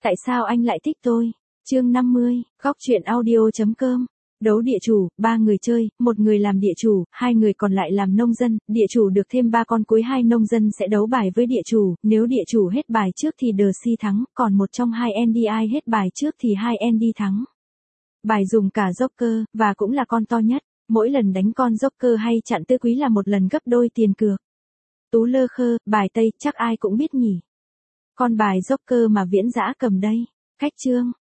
Tại sao anh lại thích tôi? Chương 50, góc truyện audio.com. Đấu địa chủ, 3 người chơi, một người làm địa chủ, 2 người còn lại làm nông dân, địa chủ được thêm 3 con cuối, 2 nông dân sẽ đấu bài với địa chủ, nếu địa chủ hết bài trước thì The Si thắng, còn một trong 2 NDI hết bài trước thì 2 ND thắng. Bài dùng cả Joker, và cũng là con to nhất, mỗi lần đánh con Joker hay chặn tứ quý là một lần gấp đôi tiền cược. Tú lơ khơ, bài Tây, chắc ai cũng biết nhỉ. Con bài Joker mà Viễn Dã cầm đây. Khách chương.